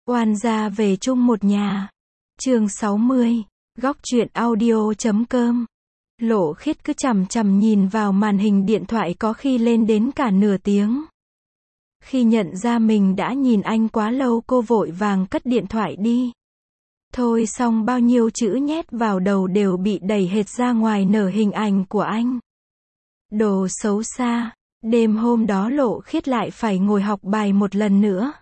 Oan gia về chung một nhà. Chương 60. Góc truyện audio.com. Lộ Khiết cứ chằm chằm nhìn vào màn hình điện thoại có khi lên đến cả nửa tiếng. Khi nhận ra mình đã nhìn anh quá lâu, cô vội vàng cất điện thoại đi. Thôi xong bao nhiêu chữ nhét vào đầu đều bị đẩy hệt ra ngoài, nở hình ảnh của anh. Đồ xấu xa. Đêm hôm đó Lộ Khiết lại phải ngồi học bài một lần nữa.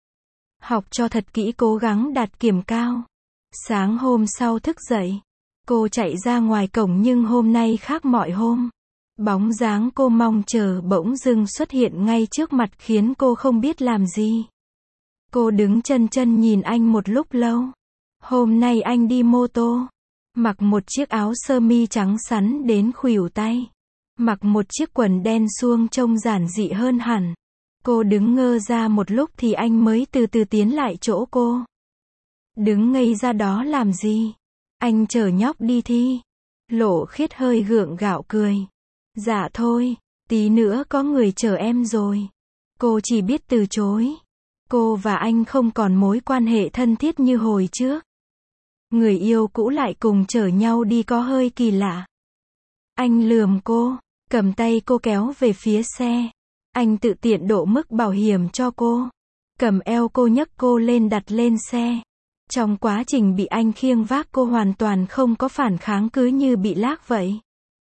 Học cho thật kỹ, cố gắng đạt điểm cao. Sáng hôm sau thức dậy, cô chạy ra ngoài cổng nhưng hôm nay khác mọi hôm. Bóng dáng cô mong chờ bỗng dưng xuất hiện ngay trước mặt khiến cô không biết làm gì. Cô đứng chân chân nhìn anh một lúc lâu. Hôm nay anh đi mô tô, mặc một chiếc áo sơ mi trắng sắn đến khuỷu tay, mặc một chiếc quần đen suông trông giản dị hơn hẳn. Cô đứng ngơ ra một lúc thì anh mới từ từ tiến lại chỗ cô. Đứng ngây ra đó làm gì? Anh chở nhóc đi thi. Lộ Khiết hơi gượng gạo cười. Dạ thôi, tí nữa có người chở em rồi. Cô chỉ biết từ chối. Cô và anh không còn mối quan hệ thân thiết như hồi trước. Người yêu cũ lại cùng chở nhau đi có hơi kỳ lạ. Anh lườm cô, cầm tay cô kéo về phía xe. Anh tự tiện độ mức bảo hiểm cho cô, cầm eo cô nhấc cô lên đặt lên xe. Trong quá trình bị anh khiêng vác, cô hoàn toàn không có phản kháng, cứ như bị lác vậy.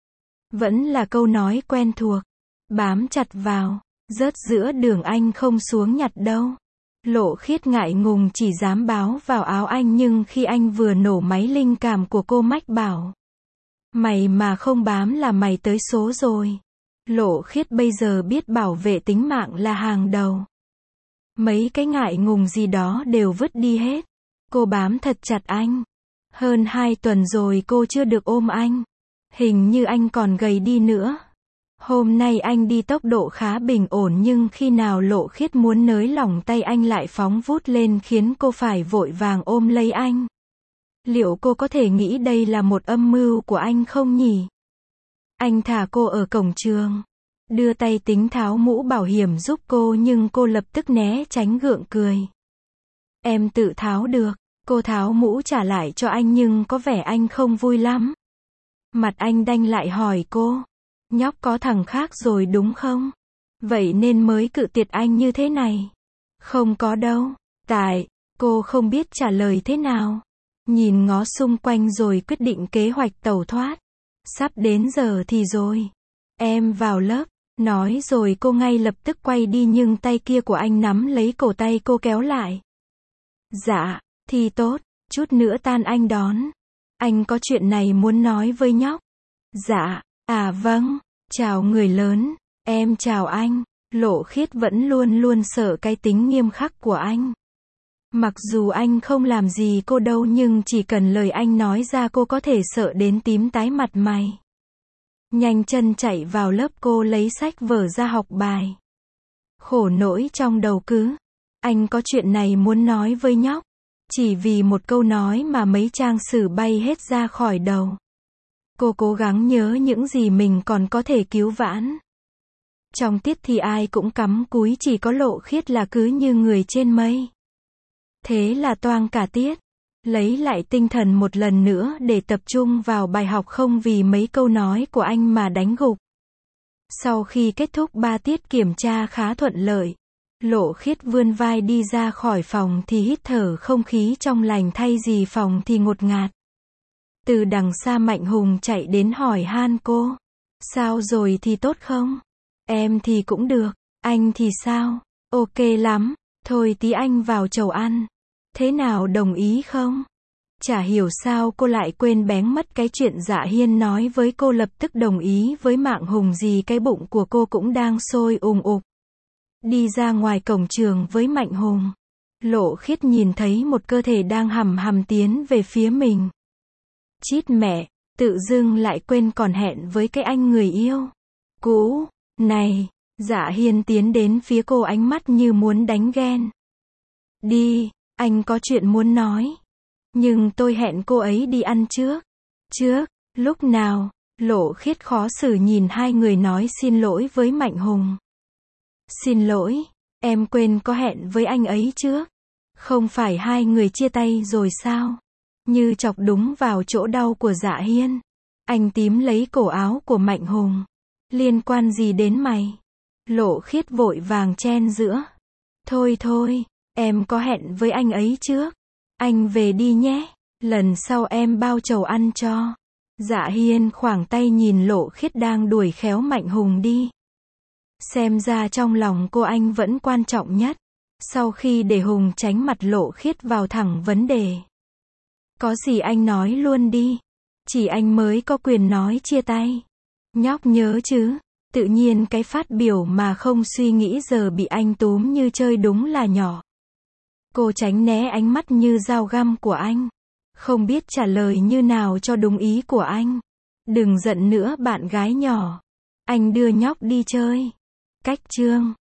Vẫn là câu nói quen thuộc, bám chặt vào, rớt giữa đường anh không xuống nhặt đâu. Lộ Khiết ngại ngùng chỉ dám báo vào áo anh, nhưng khi anh vừa nổ máy linh cảm của cô mách bảo: mày mà không bám là mày tới số rồi. Lộ Khiết bây giờ biết bảo vệ tính mạng là hàng đầu. Mấy cái ngại ngùng gì đó đều vứt đi hết. Cô bám thật chặt anh. Hơn 2 tuần rồi cô chưa được ôm anh. Hình như anh còn gầy đi nữa. Hôm nay anh đi tốc độ khá bình ổn, nhưng khi nào Lộ Khiết muốn nới lỏng tay anh lại phóng vút lên khiến cô phải vội vàng ôm lấy anh. Liệu cô có thể nghĩ đây là một âm mưu của anh không nhỉ? Anh thả cô ở cổng trường, đưa tay tính tháo mũ bảo hiểm giúp cô, nhưng cô lập tức né tránh, gượng cười. Em tự tháo được. Cô tháo mũ trả lại cho anh nhưng có vẻ anh không vui lắm. Mặt anh đanh lại hỏi cô: nhóc có thằng khác rồi đúng không? Vậy nên mới cự tuyệt anh như thế này. Không có đâu. Tại, cô không biết trả lời thế nào. Nhìn ngó xung quanh rồi quyết định kế hoạch tẩu thoát. Sắp đến giờ thì rồi. Em vào lớp. Nói rồi cô ngay lập tức quay đi, nhưng tay kia của anh nắm lấy cổ tay cô kéo lại. Dạ, thì tốt, chút nữa tan anh đón. Anh có chuyện này muốn nói với nhóc. Dạ, à vâng, chào người lớn, em chào anh. Lộ Khiết vẫn luôn luôn sợ cái tính nghiêm khắc của anh. Mặc dù anh không làm gì cô đâu, nhưng chỉ cần lời anh nói ra cô có thể sợ đến tím tái mặt mày. Nhanh chân chạy vào lớp, cô lấy sách vở ra học bài. Khổ nỗi trong đầu cứ: anh có chuyện này muốn nói với nhóc. Chỉ vì một câu nói mà mấy trang sử bay hết ra khỏi đầu. Cô cố gắng nhớ những gì mình còn có thể cứu vãn. Trong tiết thì ai cũng cắm cúi, chỉ có Lộ Khiết là cứ như người trên mây. Thế là toang cả tiết. Lấy lại tinh thần một lần nữa để tập trung vào bài học, không vì mấy câu nói của anh mà đánh gục. Sau khi kết thúc 3 tiết kiểm tra khá thuận lợi, Lộ Khiết vươn vai đi ra khỏi phòng thì hít thở không khí trong lành, thay vì phòng thì ngột ngạt. Từ đằng xa Mạnh Hùng chạy đến hỏi han cô: sao rồi, thì tốt không? Em thì cũng được. Anh thì sao? Ok lắm. Thôi tí anh vào chầu ăn. Thế nào, đồng ý không? Chả hiểu sao cô lại quên bén mất cái chuyện Dạ Hiên nói với cô, lập tức đồng ý với Mạng Hùng, gì cái bụng của cô cũng đang sôi ùng ục. Đi ra ngoài cổng trường với Mạnh Hùng, Lộ Khiết nhìn thấy một cơ thể đang hầm hầm tiến về phía mình. Chít mẹ, tự dưng lại quên còn hẹn với cái anh người yêu cũ này. Dạ Hiên tiến đến phía cô, ánh mắt như muốn đánh ghen. Đi, anh có chuyện muốn nói. Nhưng tôi hẹn cô ấy đi ăn trước. Trước, lúc nào? Lộ Khiết khó xử nhìn hai người, nói xin lỗi với Mạnh Hùng. Xin lỗi, em quên có hẹn với anh ấy trước. Không phải hai người chia tay rồi sao? Như chọc đúng vào chỗ đau của Dạ Hiên. Anh tím lấy cổ áo của Mạnh Hùng. Liên quan gì đến mày? Lộ Khiết vội vàng chen giữa. Thôi thôi, em có hẹn với anh ấy trước. Anh về đi nhé. Lần sau em bao chầu ăn cho. Dạ Hiên khoảng tay nhìn Lộ Khiết đang đuổi khéo Mạnh Hùng đi. Xem ra trong lòng cô anh vẫn quan trọng nhất. Sau khi để Hùng tránh mặt Lộ Khiết vào thẳng vấn đề. Có gì anh nói luôn đi. Chỉ anh mới có quyền nói chia tay. Nhóc nhớ chứ. Tự nhiên cái phát biểu mà không suy nghĩ giờ bị anh túm như chơi đúng là nhỏ. Cô tránh né ánh mắt như dao găm của anh. Không biết trả lời như nào cho đúng ý của anh. Đừng giận nữa bạn gái nhỏ. Anh đưa nhóc đi chơi. Cách chương